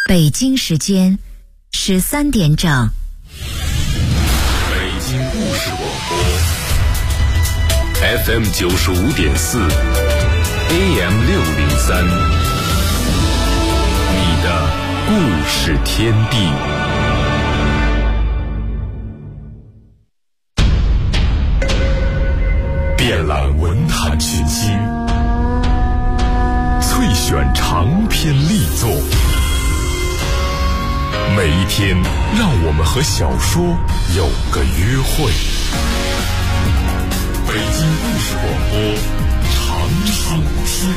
北京时间13点整。 北京故事广播 FM 95.4 AM 603，你的故事天地。遍览文坛群星，萃选长篇力作。每一天，让我们和小说有个约会。北京故事广播，长长天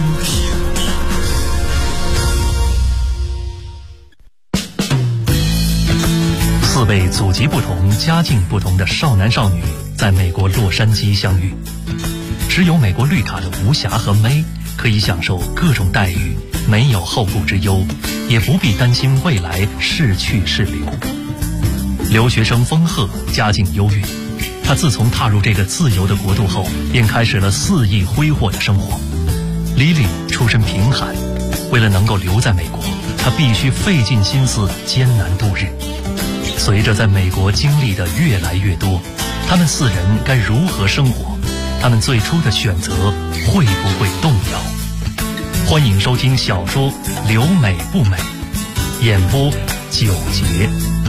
地。 4位祖籍不同、家境不同的少男少女在美国洛杉矶相遇，持有美国绿卡的吴霞和May可以享受各种待遇，没有后顾之忧，也不必担心未来是去是留。留学生风鹤家境优越，他自从踏入这个自由的国度后，便开始了肆意挥霍的生活。Lily 出身贫寒，为了能够留在美国，他必须费尽心思艰难度日。随着在美国经历的越来越多，他们4人该如何生活？他们最初的选择会不会动摇？欢迎收听小说《留美不美》，演播9节。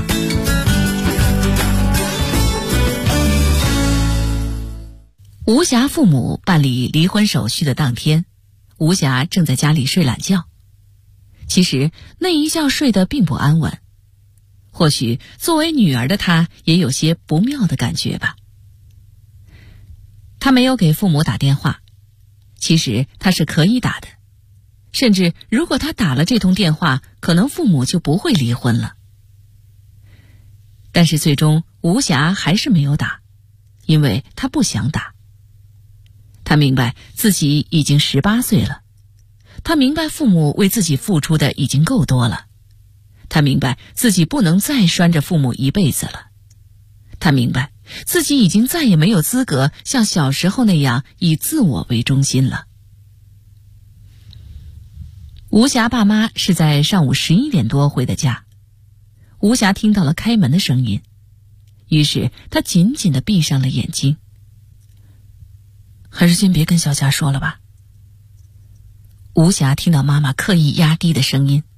吴霞父母办理离婚手续的当天，吴霞正在家里睡懒觉。其实那一觉睡得并不安稳，或许作为女儿的她也有些不妙的感觉吧。她没有给父母打电话，其实她是可以打的，甚至如果她打了这通电话，可能父母就不会离婚了。但是最终吴霞还是没有打，因为她不想打。她明白自己已经18岁了，她明白父母为自己付出的已经够多了，她明白自己不能再拴着父母一辈子了，她明白自己已经再也没有资格像小时候那样以自我为中心了。吴霞爸妈是在上午11点多回的家，吴霞听到了开门的声音，于是她紧紧地闭上了眼睛。还是先别跟小霞说了吧。吴霞听到妈妈刻意压低的声音。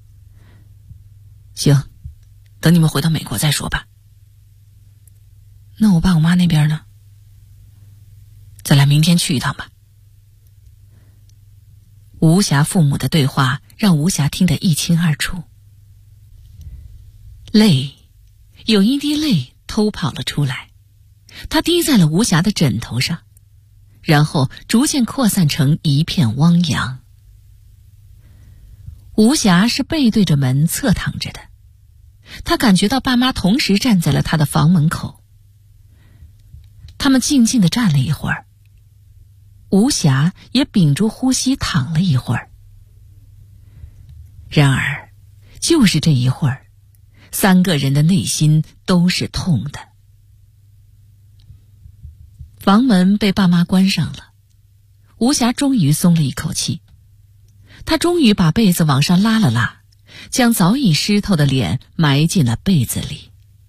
行，等你们回到美国再说吧。那我爸我妈那边呢？咱俩明天去一趟吧。吴霞父母的对话让吴霞听得一清二楚。泪，有一滴泪偷跑了出来，它滴在了吴霞的枕头上，然后逐渐扩散成一片汪洋。吴霞是背对着门侧躺着的，她感觉到爸妈同时站在了她的房门口。他们静静地站了一会儿，吴霞也屏住呼吸躺了一会儿。然而就是这一会儿，3个人的内心都是痛的。房门被爸妈关上了，吴霞终于松了一口气。她终于把被子往上拉了拉，将早已湿透的脸埋进了被子里。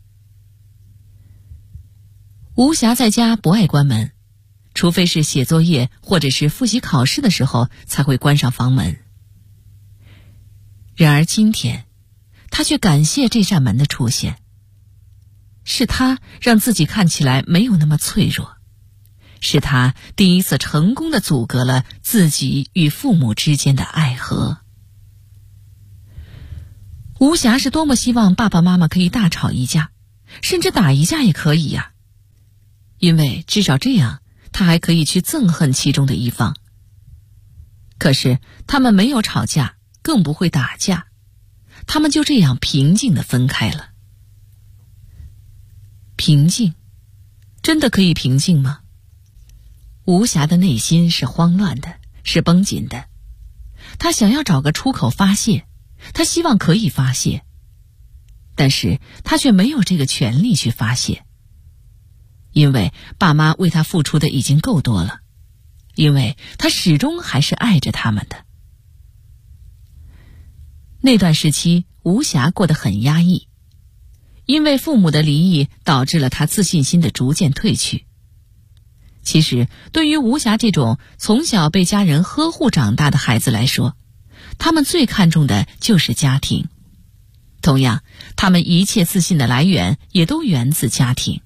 吴霞在家不爱关门，除非是写作业或者是复习考试的时候才会关上房门。然而今天，她却感谢这扇门的出现，是她让自己看起来没有那么脆弱，是她第一次成功地阻隔了自己与父母之间的爱河。吴霞是多么希望爸爸妈妈可以大吵一架，甚至打一架也可以呀，因为至少这样她还可以去憎恨其中的一方。可是他们没有吵架，更不会打架，他们就这样平静地分开了。平静，真的可以平静吗？吴霞的内心是慌乱的，是绷紧的。她想要找个出口发泄，她希望可以发泄，但是她却没有这个权利去发泄。因为爸妈为她付出的已经够多了，因为她始终还是爱着他们的。那段时期， 吴霞过得很压抑，因为父母的离异导致了她自信心的逐渐褪去。其实对于吴霞这种从小被家人呵护长大的孩子来说，他们最看重的就是家庭。同样，他们一切自信的来源也都源自家庭。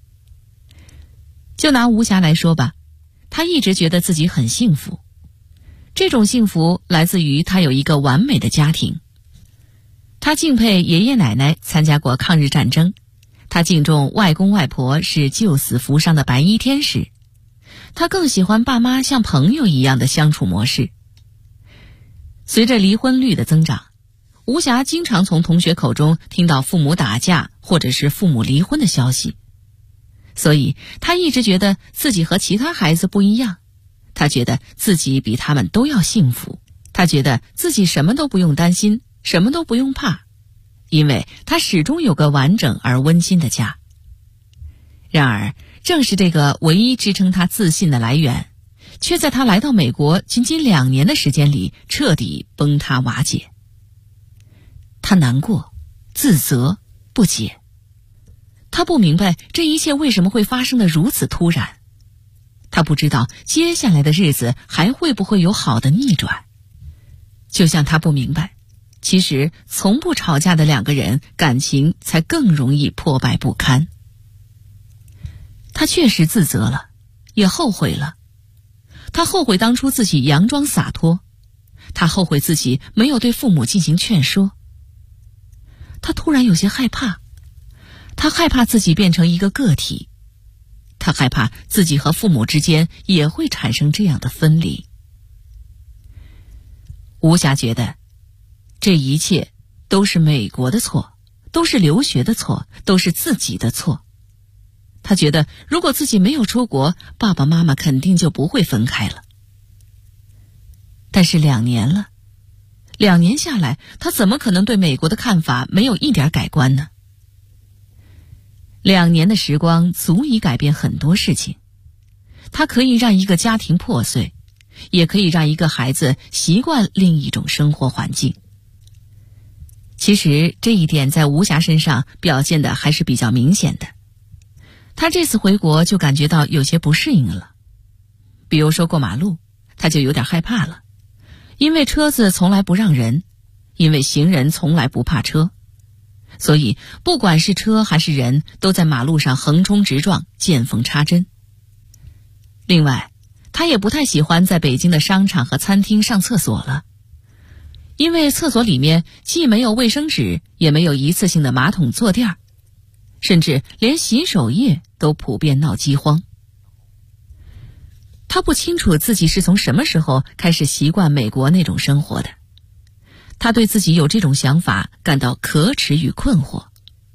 就拿吴霞来说吧，她一直觉得自己很幸福。这种幸福来自于她有一个完美的家庭。她敬佩爷爷奶奶参加过抗日战争，她敬重外公外婆是救死扶伤的白衣天使，她更喜欢爸妈像朋友一样的相处模式。随着离婚率的增长，吴霞经常从同学口中听到父母打架或者是父母离婚的消息，所以她一直觉得自己和其他孩子不一样，她觉得自己比他们都要幸福，她觉得自己什么都不用担心，什么都不用怕，因为她始终有个完整而温馨的家。然而，正是这个唯一支撑她自信的来源，却在她来到美国仅仅2年的时间里彻底崩塌瓦解。她难过、自责、不解，她不明白这一切为什么会发生得如此突然，她不知道接下来的日子还会不会有好的逆转。就像她不明白，其实从不吵架的2个人，感情才更容易破败不堪。她确实自责了，也后悔了。她后悔当初自己佯装洒脱，她后悔自己没有对父母进行劝说。她突然有些害怕，她害怕自己变成一个个体，她害怕自己和父母之间也会产生这样的分离。吴霞觉得这一切都是美国的错，都是留学的错，都是自己的错。她觉得如果自己没有出国，爸爸妈妈肯定就不会分开了。但是2年了，2年下来，她怎么可能对美国的看法没有一点改观呢？2年的时光足以改变很多事情，它可以让一个家庭破碎，也可以让一个孩子习惯另一种生活环境。其实这一点在吴霞身上表现的还是比较明显的。她这次回国就感觉到有些不适应了，比如说过马路，她就有点害怕了，因为车子从来不让人，因为行人从来不怕车，所以不管是车还是人，都在马路上横冲直撞，见缝插针。另外，她也不太喜欢在北京的商场和餐厅上厕所了，因为厕所里面既没有卫生纸，也没有一次性的马桶坐垫，甚至连洗手液都普遍闹饥荒。她不清楚自己是从什么时候开始习惯美国那种生活的，她对自己有这种想法感到可耻与困惑。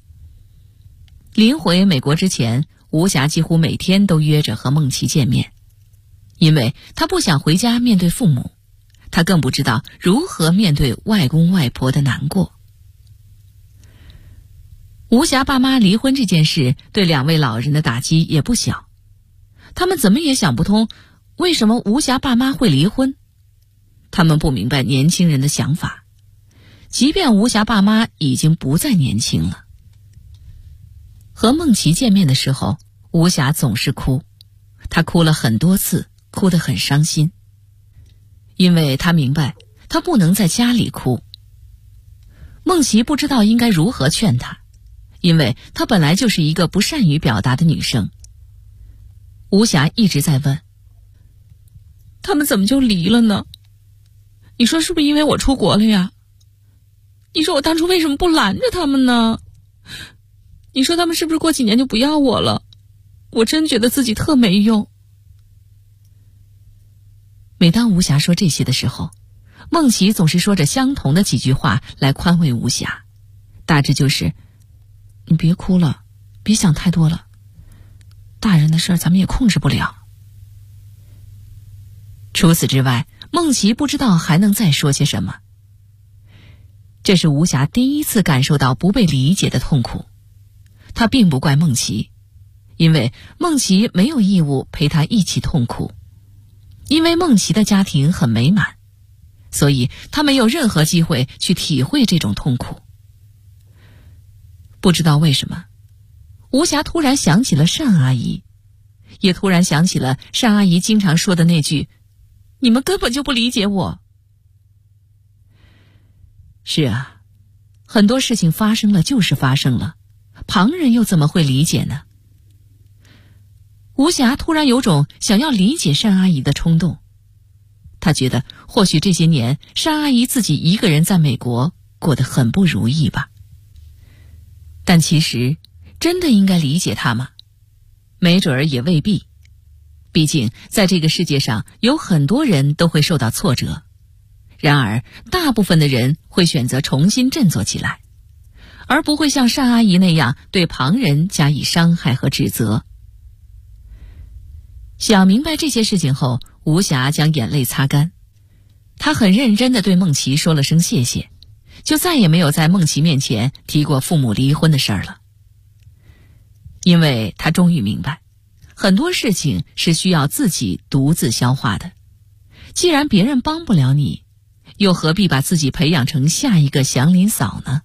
临回美国之前，吴霞几乎每天都约着和孟琪见面，因为她不想回家面对父母，她更不知道如何面对外公外婆的难过。吴霞爸妈离婚这件事对2位老人的打击也不小，他们怎么也想不通为什么吴霞爸妈会离婚。他们不明白年轻人的想法，即便吴霞爸妈已经不再年轻了。和孟琪见面的时候，吴霞总是哭，她哭了很多次，哭得很伤心，因为她明白她不能在家里哭。孟琪不知道应该如何劝她，因为她本来就是一个不善于表达的女生。吴霞一直在问，他们怎么就离了呢？你说是不是因为我出国了呀？你说我当初为什么不拦着他们呢？你说他们是不是过几年就不要我了？我真觉得自己特没用。每当吴霞说这些的时候，孟琪总是说着相同的几句话来宽慰吴霞，大致就是你别哭了，别想太多了，大人的事儿咱们也控制不了。除此之外，孟琪不知道还能再说些什么。这是吴霞第一次感受到不被理解的痛苦。她并不怪孟琪，因为孟琪没有义务陪她一起痛苦，因为孟琪的家庭很美满，所以她没有任何机会去体会这种痛苦。 不知道为什么，吴霞突然想起了单阿姨，也突然想起了单阿姨经常说的那句：“你们根本就不理解我。”是啊，很多事情发生了就是发生了，旁人又怎么会理解呢？吴霞突然有种想要理解单阿姨的冲动，她觉得或许这些年单阿姨自己一个人在美国过得很不如意吧。但其实真的应该理解她吗？没准儿也未必。毕竟在这个世界上有很多人都会受到挫折，然而大部分的人会选择重新振作起来，而不会像单阿姨那样对旁人加以伤害和指责。想明白这些事情后，吴霞将眼泪擦干，她很认真地对孟琪说了声谢谢，就再也没有在孟琪面前提过父母离婚的事儿了。因为她终于明白，很多事情是需要自己独自消化的，既然别人帮不了你，又何必把自己培养成下一个祥林嫂呢？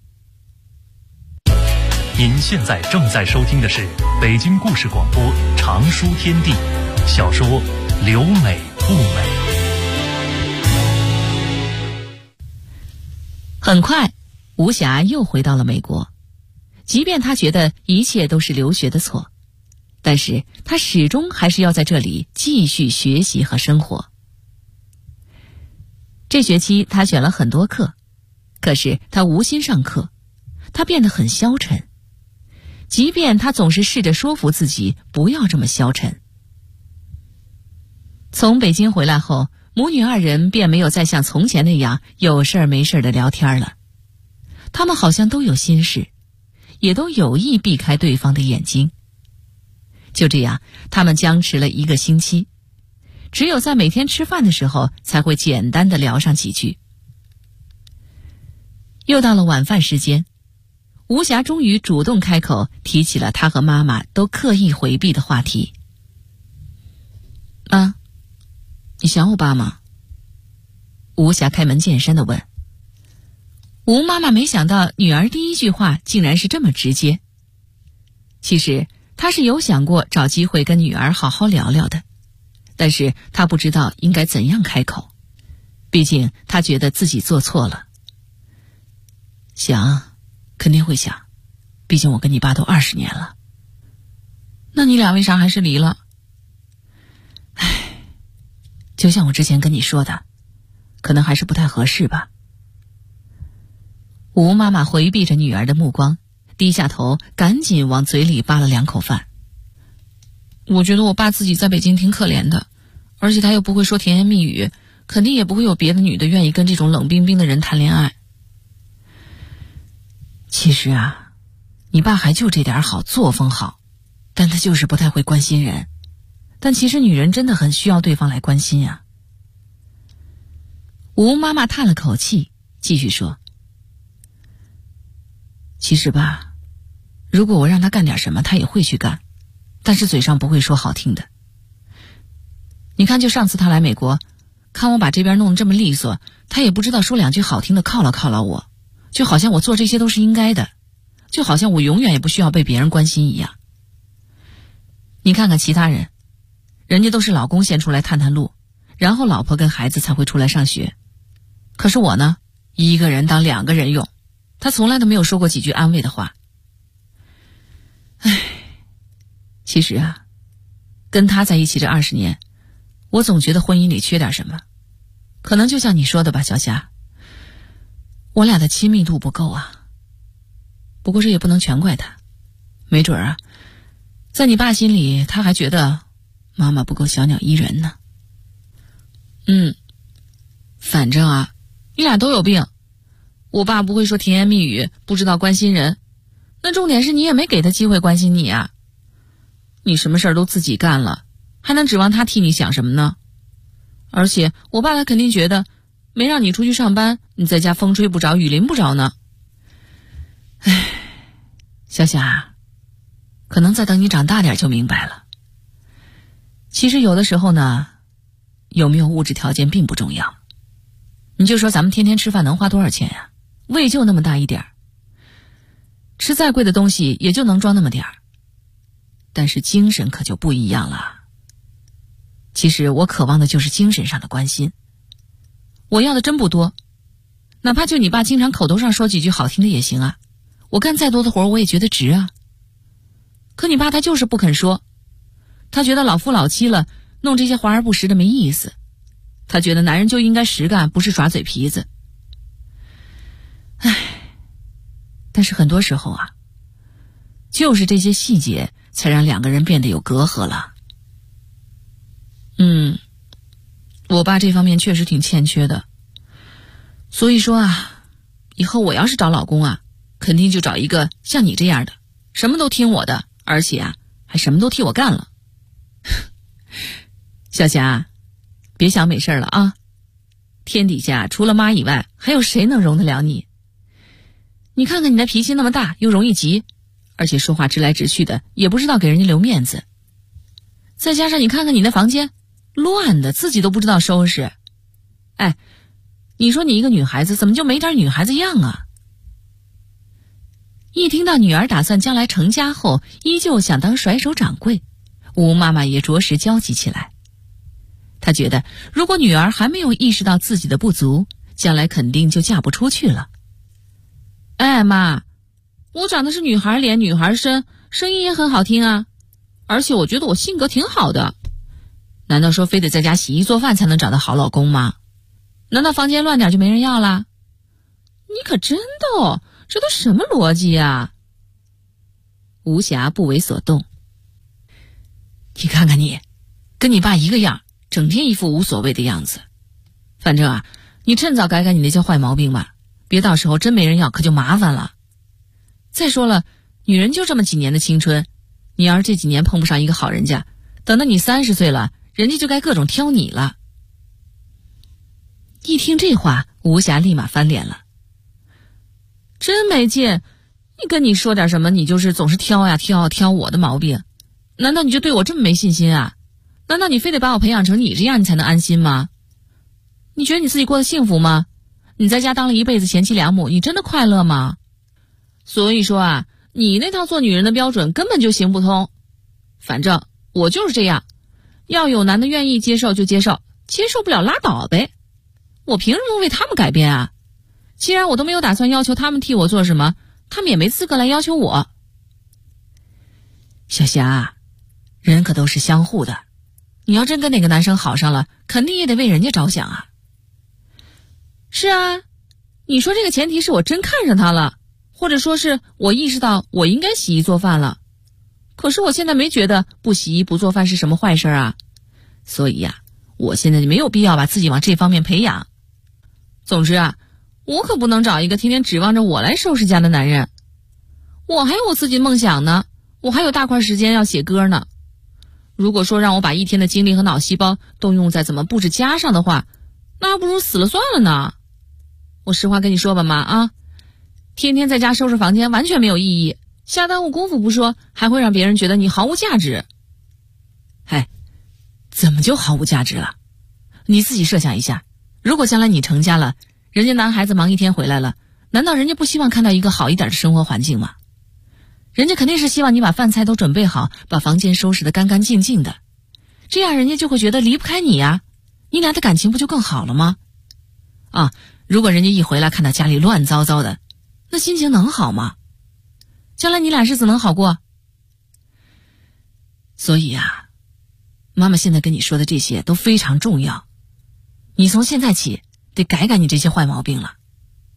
您现在正在收听的是北京故事广播长书天地小说《留美不美》。 很快，吴霞又回到了美国。即便她觉得一切都是留学的错，但是她始终还是要在这里继续学习和生活。这学期她选了很多课，可是她无心上课，她变得很消沉。即便她总是试着说服自己不要这么消沉。从北京回来后，母女二人便没有再像从前那样有事儿没事儿的聊天了。他们好像都有心事，也都有意避开对方的眼睛。就这样，他们僵持了1个星期，只有在每天吃饭的时候才会简单的聊上几句。又到了晚饭时间，吴霞终于主动开口提起了她和妈妈都刻意回避的话题。妈，你想我爸吗？吴霞开门见山地问。吴妈妈没想到女儿第一句话竟然是这么直接。其实她是有想过找机会跟女儿好好聊聊的，但是她不知道应该怎样开口，毕竟她觉得自己做错了。想，肯定会想，毕竟我跟你爸都20年了。那你俩为啥还是离了？唉，就像我之前跟你说的，可能还是不太合适吧。吴妈妈回避着女儿的目光，低下头赶紧往嘴里扒了2口饭。我觉得我爸自己在北京挺可怜的，而且他又不会说甜言蜜语，肯定也不会有别的女的愿意跟这种冷冰冰的人谈恋爱。其实啊，你爸还就这点好，作风好，但他就是不太会关心人。但其实女人真的很需要对方来关心啊。吴妈妈叹了口气，继续说，其实吧，如果我让他干点什么，他也会去干，但是嘴上不会说好听的。你看，就上次他来美国，看我把这边弄得这么利索，他也不知道说2句好听的犒劳我，就好像我做这些都是应该的，就好像我永远也不需要被别人关心一样。你看看其他人，人家都是老公先出来探路，然后老婆跟孩子才会出来上学。可是我呢，1个人当2个人用，他从来都没有说过几句安慰的话。唉，其实啊，跟他在一起这20年，我总觉得婚姻里缺点什么。可能就像你说的吧，小霞，我俩的亲密度不够啊。不过这也不能全怪他，没准啊，在你爸心里他还觉得妈妈不够小鸟依人呢。反正啊，你俩都有病。我爸不会说甜言蜜语，不知道关心人，那重点是你也没给他机会关心你啊。你什么事儿都自己干了，还能指望他替你想什么呢？而且我爸他肯定觉得没让你出去上班，你在家风吹不着雨淋不着呢。唉，小霞，可能再等你长大点就明白了。其实有的时候呢，有没有物质条件并不重要。你就说咱们天天吃饭能花多少钱呀？胃就那么大一点儿。 吃再贵的东西也就能装那么点儿。但是精神可就不一样了。其实我渴望的就是精神上的关心。我要的真不多，哪怕就你爸经常口头上说几句好听的也行啊，我干再多的活我也觉得值啊。可你爸他就是不肯说，他觉得老夫老妻了，弄这些华而不实的没意思。他觉得男人就应该实干，不是耍嘴皮子。唉，但是很多时候啊，就是这些细节才让两个人变得有隔阂了。我爸这方面确实挺欠缺的。所以说啊，以后我要是找老公啊，肯定就找一个像你这样的，什么都听我的，而且啊，还什么都替我干了。小霞，别想没事了啊！天底下除了妈以外，还有谁能容得了你？你看看你的脾气那么大，又容易急，而且说话直来直去的，也不知道给人家留面子。再加上你看看你的房间，乱的自己都不知道收拾。哎，你说你一个女孩子怎么就没点女孩子样啊？一听到女儿打算将来成家后依旧想当甩手掌柜，吴妈妈也着实焦急起来。她觉得如果女儿还没有意识到自己的不足，将来肯定就嫁不出去了。哎妈，我长得是女孩脸女孩身，声音也很好听啊，而且我觉得我性格挺好的。难道说非得在家洗衣做饭才能找到好老公吗？难道房间乱点就没人要啦？你可真逗，这都什么逻辑啊？吴霞不为所动。你看看你，跟你爸一个样，整天一副无所谓的样子。反正啊，你趁早改改你那些坏毛病吧，别到时候真没人要可就麻烦了。再说了，女人就这么几年的青春，你要是这几年碰不上一个好人家，等到你30岁了，人家就该各种挑你了。一听这话，吴霞立马翻脸了。真没劲，你跟你说点什么，你就是总是挑呀挑我的毛病。难道你就对我这么没信心啊？难道你非得把我培养成你这样你才能安心吗？你觉得你自己过得幸福吗？你在家当了一辈子贤妻良母，你真的快乐吗？所以说啊，你那套做女人的标准根本就行不通。反正我就是这样，要有男的愿意接受就接受，接受不了拉倒呗。我凭什么为他们改变啊？既然我都没有打算要求他们替我做什么，他们也没资格来要求我。小霞，人可都是相互的，你要真跟哪个男生好上了，肯定也得为人家着想啊。是啊，你说这个前提是我真看上他了，或者说是我意识到我应该洗衣做饭了。可是我现在没觉得不洗衣不做饭是什么坏事啊，所以呀，我现在就没有必要把自己往这方面培养。总之啊，我可不能找一个天天指望着我来收拾家的男人。我还有我自己的梦想呢，我还有大块时间要写歌呢。如果说让我把一天的精力和脑细胞都用在怎么布置家上的话，那还不如死了算了呢。我实话跟你说吧妈啊，天天在家收拾房间完全没有意义，瞎耽误功夫不说，还会让别人觉得你毫无价值。哎，怎么就毫无价值了？你自己设想一下，如果将来你成家了，人家男孩子忙一天回来了，难道人家不希望看到一个好一点的生活环境吗？人家肯定是希望你把饭菜都准备好，把房间收拾得干干净净的，这样人家就会觉得离不开你呀，你俩的感情不就更好了吗？啊，如果人家一回来看到家里乱糟糟的，那心情能好吗？将来你俩日子能好过？所以啊，妈妈现在跟你说的这些都非常重要，你从现在起得改改你这些坏毛病了。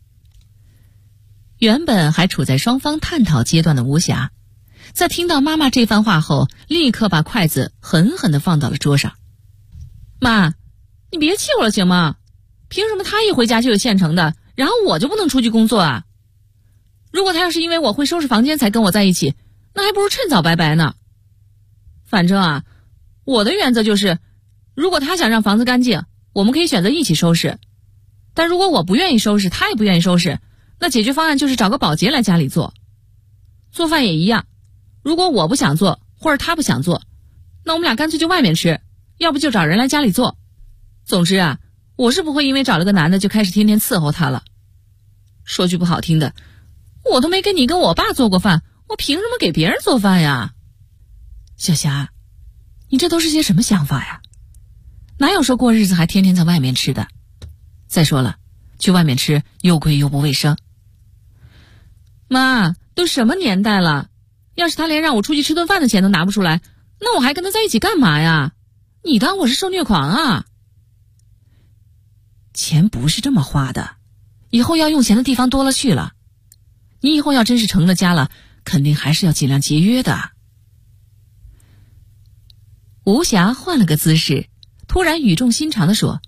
原本还处在双方探讨阶段的吴霞，在听到妈妈这番话后，立刻把筷子狠狠地放到了桌上。妈，你别气我了行吗？凭什么他一回家就有现成的，然后我就不能出去工作啊？如果他要是因为我会收拾房间才跟我在一起，那还不如趁早拜拜呢。反正啊，我的原则就是，如果他想让房子干净，我们可以选择一起收拾，但如果我不愿意收拾，他也不愿意收拾，那解决方案就是找个保洁来家里做。做饭也一样，如果我不想做，或者他不想做，那我们俩干脆就外面吃，要不就找人来家里做。总之啊，我是不会因为找了个男的就开始天天伺候他了。说句不好听的， 我都没给你跟我爸做过饭，我凭什么给别人做饭呀？小霞，你这都是些什么想法呀？哪有说过日子还天天在外面吃的？再说了，去外面吃又贵又不卫生。妈，都什么年代了，要是他连让我出去吃顿饭的钱都拿不出来，那我还跟他在一起干嘛呀？你当我是受虐狂啊？钱不是这么花的，以后要用钱的地方多了去了。你以后要真是成了家了，肯定还是要尽量节约的。吴霞换了个姿势，突然语重心长地说：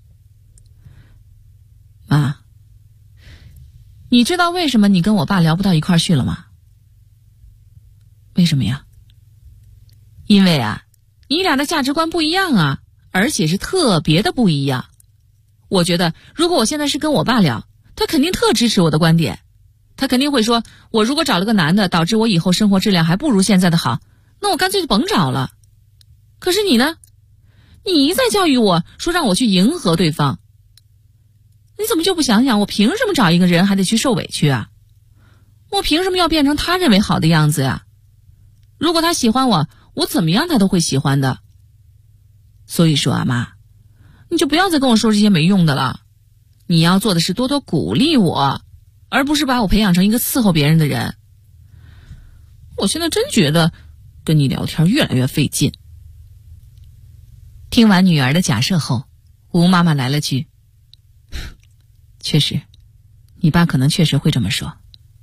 妈，你知道为什么你跟我爸聊不到一块儿去了吗？为什么呀？因为啊，你俩的价值观不一样啊，而且是特别的不一样。我觉得如果我现在是跟我爸聊，他肯定特支持我的观点，他肯定会说，我如果找了个男的导致我以后生活质量还不如现在的好，那我干脆就甭找了。可是你呢？你一再教育我说让我去迎合对方，你怎么就不想想我凭什么找一个人还得去受委屈啊？我凭什么要变成他认为好的样子呀？如果他喜欢我，我怎么样他都会喜欢的。所以说啊，妈，你就不要再跟我说这些没用的了。你要做的是多多鼓励我，而不是把我培养成一个伺候别人的人。我现在真觉得跟你聊天越来越费劲。听完女儿的假设后，吴妈妈来了句：确实，你爸可能确实会这么说。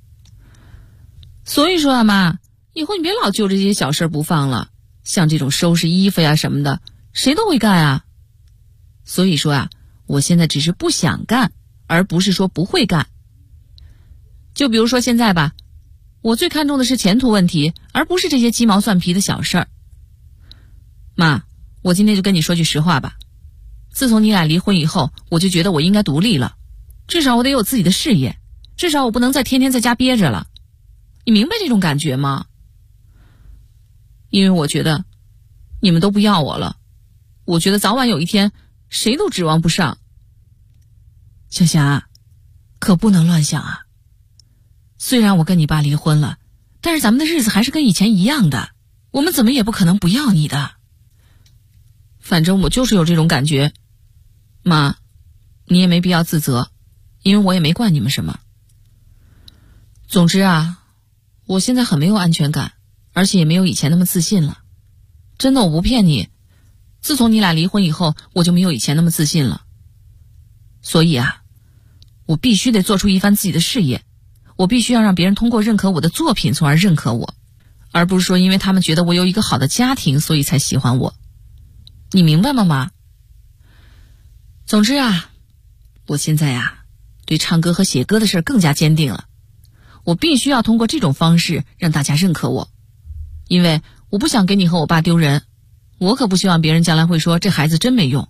所以说啊，妈，以后你别老揪着这些小事不放了，像这种收拾衣服呀什么的，谁都会干啊。所以说啊，我现在只是不想干，而不是说不会干。就比如说现在吧，我最看重的是前途问题，而不是这些鸡毛蒜皮的小事儿。妈，我今天就跟你说句实话吧，自从你俩离婚以后，我就觉得我应该独立了，至少我得有自己的事业，至少我不能再天天在家憋着了。你明白这种感觉吗？因为我觉得你们都不要我了，我觉得早晚有一天谁都指望不上。小霞，可不能乱想啊。虽然我跟你爸离婚了，但是咱们的日子还是跟以前一样的，我们怎么也不可能不要你的。反正我就是有这种感觉。妈，你也没必要自责，因为我也没怪你们什么。总之啊，我现在很没有安全感，而且也没有以前那么自信了。真的，我不骗你，自从你俩离婚以后，我就没有以前那么自信了。所以啊，我必须得做出一番自己的事业，我必须要让别人通过认可我的作品从而认可我，而不是说因为他们觉得我有一个好的家庭所以才喜欢我。你明白吗，妈？总之啊，我现在啊，对唱歌和写歌的事更加坚定了。我必须要通过这种方式让大家认可我，因为我不想给你和我爸丢人，我可不希望别人将来会说这孩子真没用。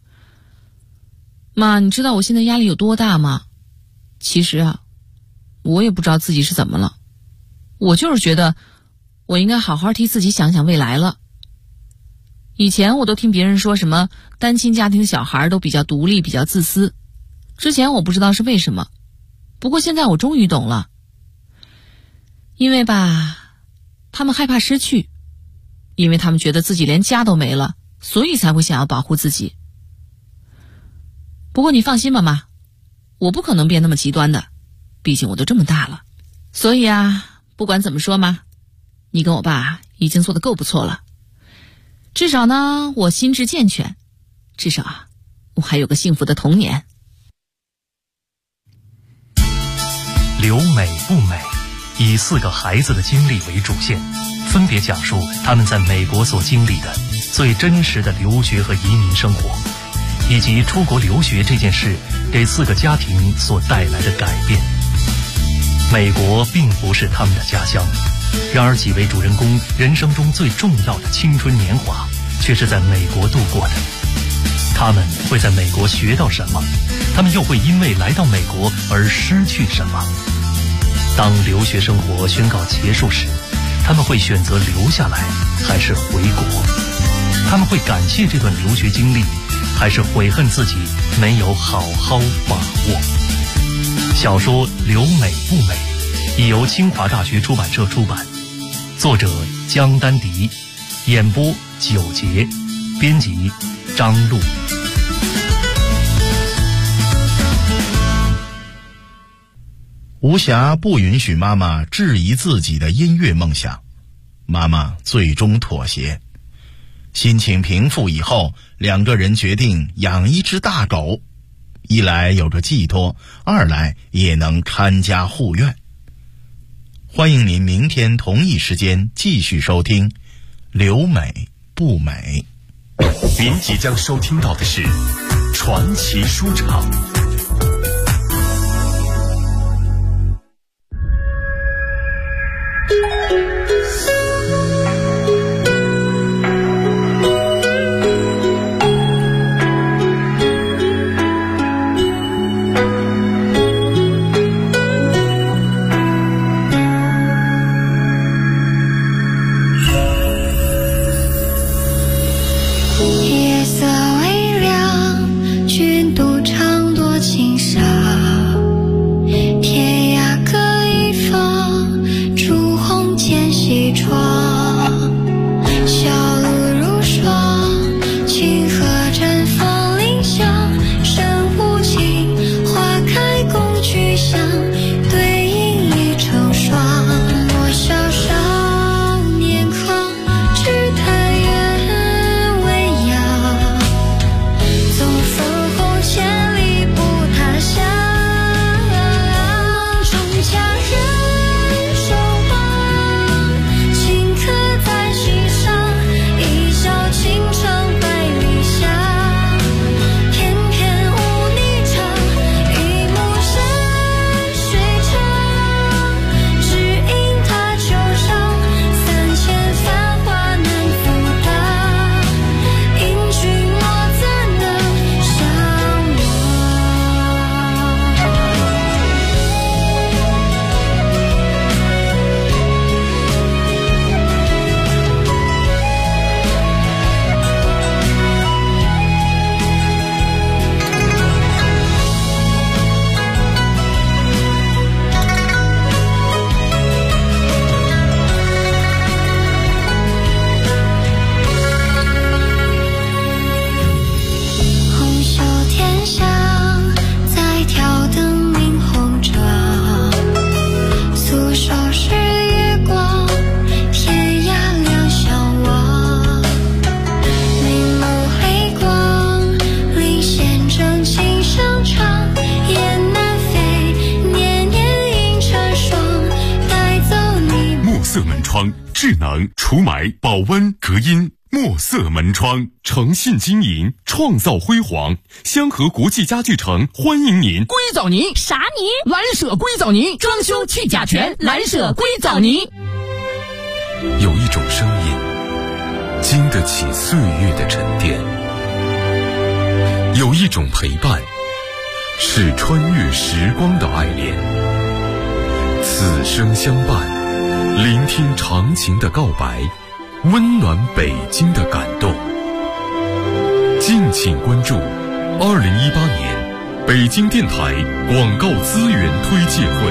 妈，你知道我现在压力有多大吗？其实啊，我也不知道自己是怎么了，我就是觉得我应该好好替自己想想未来了。以前我都听别人说什么单亲家庭的小孩都比较独立，比较自私，之前我不知道是为什么，不过现在我终于懂了。因为吧，他们害怕失去，因为他们觉得自己连家都没了，所以才会想要保护自己。不过你放心吧，妈，我不可能变那么极端的，毕竟我都这么大了。所以啊，不管怎么说嘛，你跟我爸已经做得够不错了。至少呢，我心智健全，至少啊，我还有个幸福的童年。 留美不美，以4个孩子的经历为主线，分别讲述他们在美国所经历的最真实的留学和移民生活，以及出国留学这件事给4个家庭所带来的改变。美国并不是他们的家乡，然而几位主人公人生中最重要的青春年华却是在美国度过的。他们会在美国学到什么？他们又会因为来到美国而失去什么？当留学生活宣告结束时，他们会选择留下来还是回国？他们会感谢这段留学经历，还是悔恨自己没有好好把握？小说《留美不美》 已由清华大学出版社出版，作者江丹迪，演播九杰，编辑张璐。 吴霞不允许妈妈质疑自己的音乐梦想，妈妈最终妥协。心情平复以后，两个人决定养一只大狗，一来有个寄托，二来也能看家护院。欢迎您明天同一时间继续收听《留美不美》。 您即将收听到的是传奇书场。 智能除霾保温隔音，墨色门窗诚信经营，创造辉煌。香河国际家具城欢迎您。 硅藻泥啥泥？ 蓝舍硅藻泥，装修去甲醛，蓝舍硅藻泥。 有一种声音经得起岁月的沉淀，有一种陪伴是穿越时光的爱恋。此生相伴，聆听长情的告白，温暖北京的感动。敬请关注2018年北京电台广告资源推介会。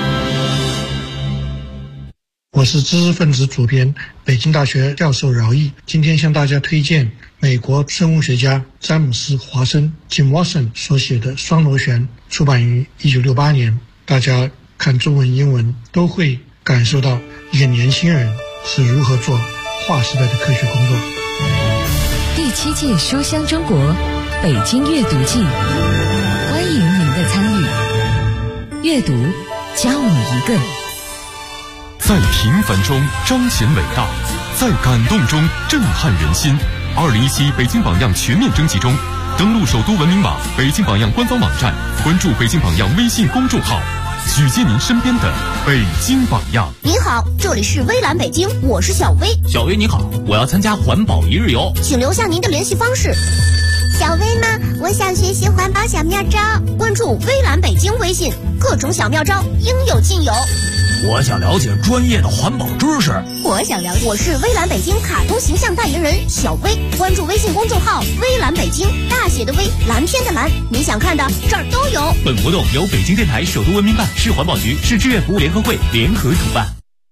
我是知识分子主编，北京大学教授饶毅。今天向大家推荐美国生物学家詹姆斯·华生 Jim Watson 所写的《双螺旋》，出版于1968年。大家看中文英文都会感受到一个年轻人是如何做划时代的科学工作。 第7届书香中国北京阅读季，欢迎您的参与。阅读教你一个。 在平凡中彰显伟大，在感动中震撼人心。2017北京榜样全面征集中，登录首都文明网、北京榜样官方网站，关注北京榜样微信公众号，举荐您身边的北京榜样。 您好，这里是微蓝北京，我是小薇。 小薇你好，我要参加环保一日游， 请留下您的联系方式。 小薇吗？我想学习环保小妙招，关注微蓝北京微信，各种小妙招应有尽有。 我想了解专业的环保知识。 我是微蓝北京卡通形象代言人小薇，关注微信公众号微蓝北京，大写的微，蓝天的蓝，你想看的这儿都有。 本活动由北京电台首都文明办、市环保局、市志愿服务联合会联合主办。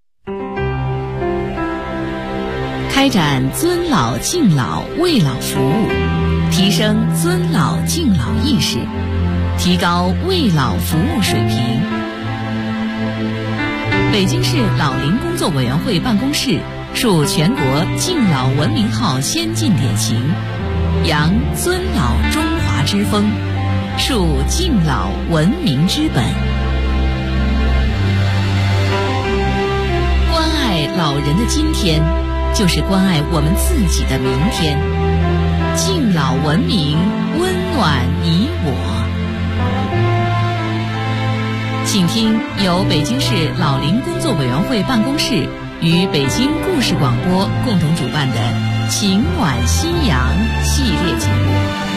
开展尊老敬老为老服务，提升尊老敬老意识，提高为老服务水平。北京市老龄工作委员会办公室树全国敬老文明号先进典型，扬尊老中华之风，树敬老文明之本。关爱老人的今天，就是关爱我们自己的明天。敬老文明，温暖你我。请听由北京市老龄工作委员会办公室与北京故事广播共同主办的《情暖心阳》系列节目。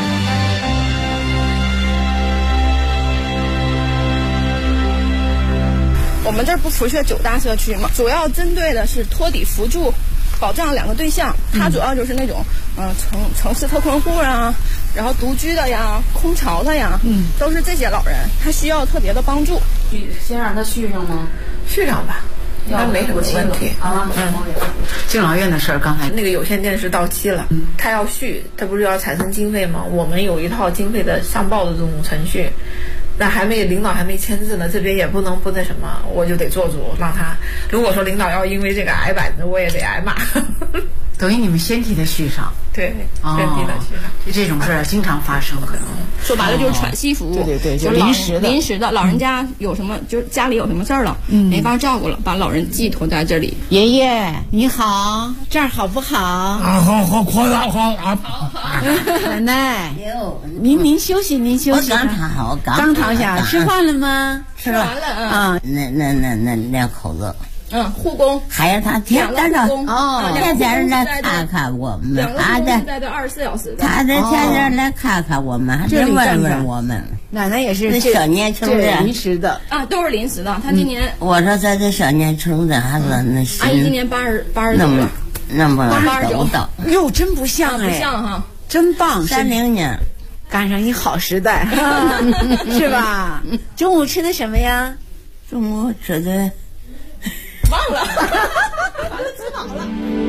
我们这儿不辐射9大社区嘛，主要针对的是托底扶助保障2个对象，它主要就是那种城市特困户啊，然后独居的呀、空巢的呀，都是这些老人，他需要特别的帮助。 先让他续上吗？ 续上吧，应该没什么问题啊。敬老院的事儿，刚才那个有线电视到期了，他要续，他不是要产生经费吗？我们有一套经费的上报的这种程序。那领导还没签字呢，这边也不能不那什么，我就得做主让他。如果说领导要因为这个挨板子，我也得挨骂。 等于你们先替他续上， 对，先替他续上。 这种事儿经常发生，可能说白了就是喘息服务， 对， 就临时的。老人家有什么，就是家里有什么事儿了，没法照顾了，把老人寄托在这里。 爷爷你好，这儿好不好？ 啊，好，快点好啊！ 奶奶，您休息，您休息。 我刚躺下， 吃饭了吗？ 吃完了啊。那2口子。 护工， 还有他天天来看看我们，他在这24小时的， 他在天天来看看我们，还得问我们。 奶奶也是小年轻人， 临时的啊，都是临时的。他今年我说咱这小年轻的孩子那是， 阿姨今年89了， 那么 89 到， 哟，真不像不像哈， 真棒 ！30年， 赶上一好时代，是吧？中午吃的什么呀？ 中午吃的。 忘了，知道了。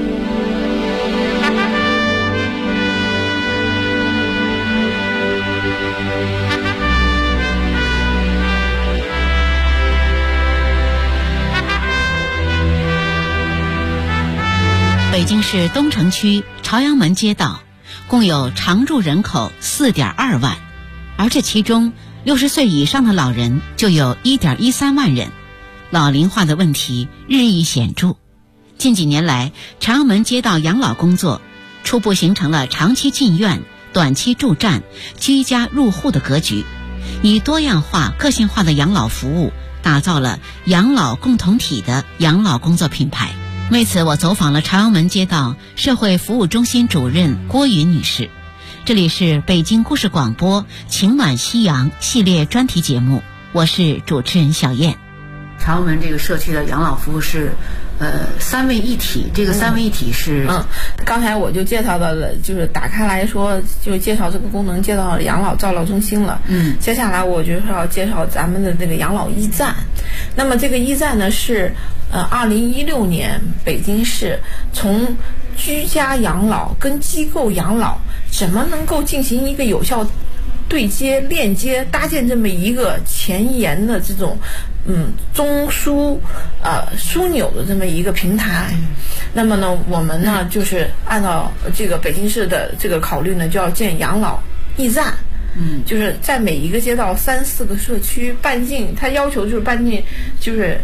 北京市东城区朝阳门街道共有常住人口4.2万，而这其中60岁以上的老人就有1.13万人。老龄化的问题日益显著，近几年来，朝阳门街道养老工作初步形成了长期进院、短期驻站、居家入户的格局，以多样化、个性化的养老服务，打造了养老共同体的养老工作品牌。为此，我走访了朝阳门街道社会服务中心主任郭云女士。这里是北京故事广播情暖夕阳系列专题节目，我是主持人小燕。 朝阳门这个社区的养老服务是3位一体，这个3位一体是刚才我就介绍到了，就是打开来说就介绍这个功能，介绍养老照料中心了。接下来我就是要介绍咱们的这个养老驿站。那么这个驿站呢是2016年北京市从居家养老跟机构养老怎么能够进行一个有效对接、链接、搭建这么一个前沿的这种中枢枢纽的这么一个平台。那么呢，我们呢就是按照这个北京市的这个考虑呢，就要建养老驿站。就是在每一个街道3、4个社区半径，它要求就是半径就是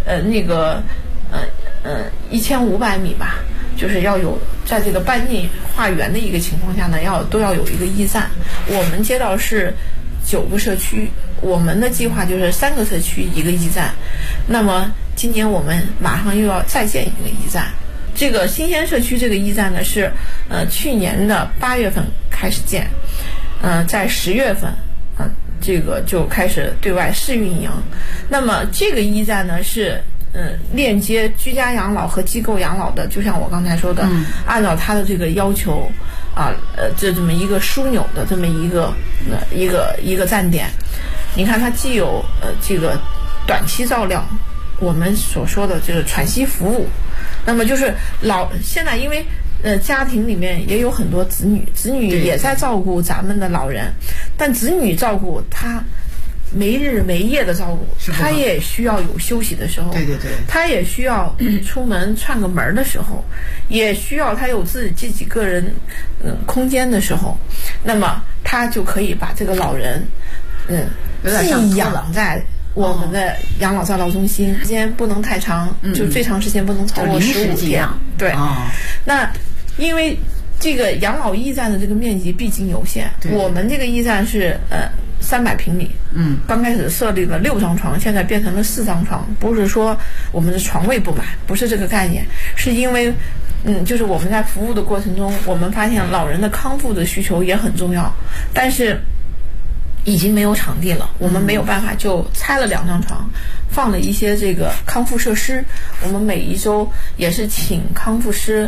1500米吧，就是要有在这个半径画圆的一个情况下呢，都要有一个驿站。我们街道是9个社区，我们的计划就是3个社区1个驿站。那么今年我们马上又要再建一个驿站。这个新鲜社区这个驿站呢是去年的8月份开始建。 在10月份这个就开始对外试运营。那么这个驿站呢是链接居家养老和机构养老的，就像我刚才说的，按照它的这个要求这么一个枢纽的这么一个站点。你看它既有这个短期照料，我们所说的这个喘息服务，那么就是现在因为家庭里面也有很多子女也在照顾咱们的老人，但子女照顾他没日没夜的照顾，他也需要有休息的时候， 对对对， 他也需要出门串个门的时候，也需要他有自己个人空间的时候，那么他就可以把这个老人寄养在我们的养老照料中心，时间不能太长，就最长时间不能超过15天。对，那因为这个养老驿站的这个面积毕竟有限，我们这个驿站是300平米，刚开始设立了6张床，现在变成了4张床，不是说我们的床位不满，不是这个概念，是因为就是我们在服务的过程中，我们发现老人的康复的需求也很重要，但是已经没有场地了，我们没有办法，就拆了2张床，放了一些这个康复设施。我们每一周也是请康复师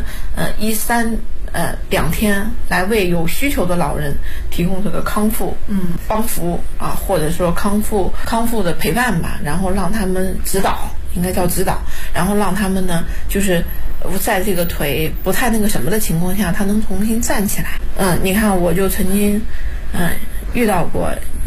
1、3、2天来为有需求的老人提供这个康复帮扶或者说康复的陪伴吧，然后让他们指导，应该叫指导，然后让他们呢就是在这个腿不太那个什么的情况下，他能重新站起来。你看我就曾经遇到过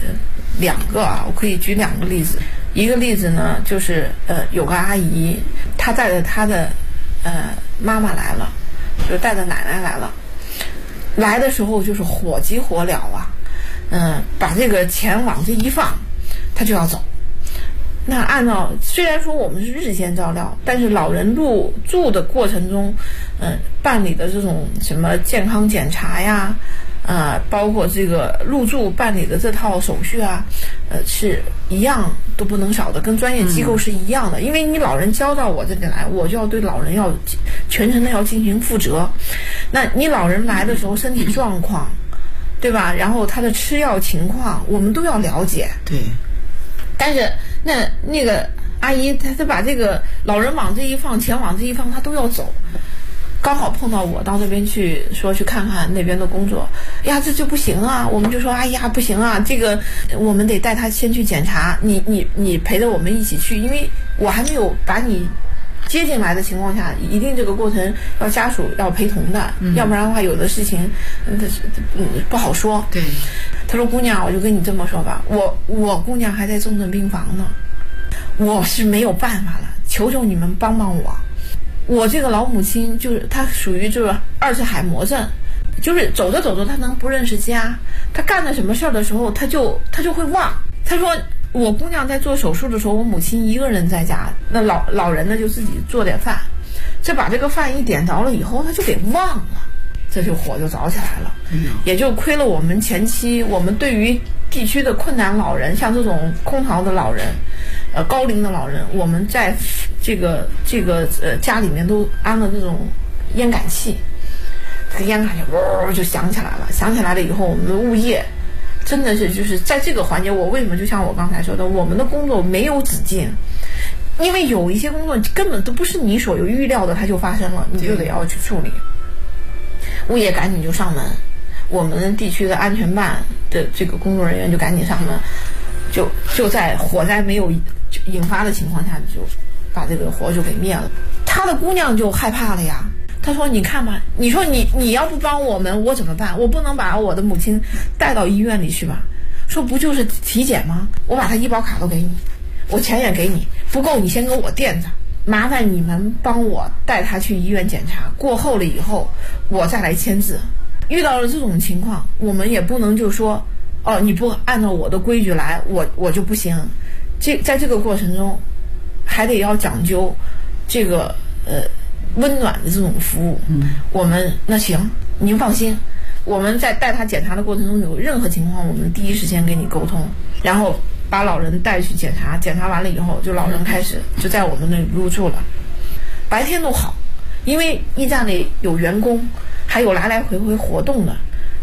2个我可以举2个例子。一个例子呢，就是有个阿姨，她带着她的妈妈来了，就带着奶奶来了。来的时候就是火急火燎把这个钱往这一放，她就要走。那按照虽然说我们是日间照料，但是老人入住的过程中，办理的这种什么健康检查呀。包括这个入住办理的这套手续是一样都不能少的，跟专业机构是一样的。因为你老人交到我这里来，我就要对老人要全程的要进行负责。那你老人来的时候身体状况，对吧？然后他的吃药情况，我们都要了解。 对。 但是那个阿姨，她把这个老人往这一放，钱往这一放，她都要走。刚好碰到我到那边去看看那边的工作，呀，这就不行啊！我们就说，哎呀，不行啊，这个我们得带他先去检查，你陪着我们一起去，因为我还没有把你接进来的情况下，一定这个过程要家属要陪同的，要不然的话有的事情不好说。 对， 他说姑娘，我就跟你这么说吧，我姑娘还在重症病房呢，我是没有办法了，求求你们帮帮我。我这个老母亲就是她属于就是阿兹海默症，就是走着走着她能不认识家，她干了什么事儿的时候她就会忘。她说我姑娘在做手术的时候，我母亲一个人在家，那老人呢就自己做点饭，这把这个饭一点着了以后，她就给忘了，这就火就着起来了。也就亏了我们前期我们对于地区的困难老人，像这种空巢的老人高龄的老人，我们在这个家里面都安了这种烟感器，这个烟感就响起来了。响起来了以后，我们的物业真的是就是在这个环节，我为什么就像我刚才说的，我们的工作没有止境，因为有一些工作根本都不是你所有预料的，它就发生了，你就得要去处理。物业赶紧就上门，我们地区的安全办的这个工作人员就赶紧上门，就在火灾没有引发的情况下，就把这个火就给灭了。他的姑娘就害怕了呀，他说你看吧，你说你要不帮我们，我怎么办？我不能把我的母亲带到医院里去吧？说不就是体检吗？我把她医保卡都给你，我钱也给你，不够你先给我垫着，麻烦你们帮我带她去医院检查，过后了以后我再来签字。遇到了这种情况，我们也不能就说你不按照我的规矩来，我就不行。在这个过程中还得要讲究这个温暖的这种服务。我们那行，您放心，我们在带他检查的过程中有任何情况，我们第一时间跟你沟通，然后把老人带去检查，检查完了以后，就老人开始就在我们那里入住了。白天都好，因为驿站里有员工，还有来来回回活动的，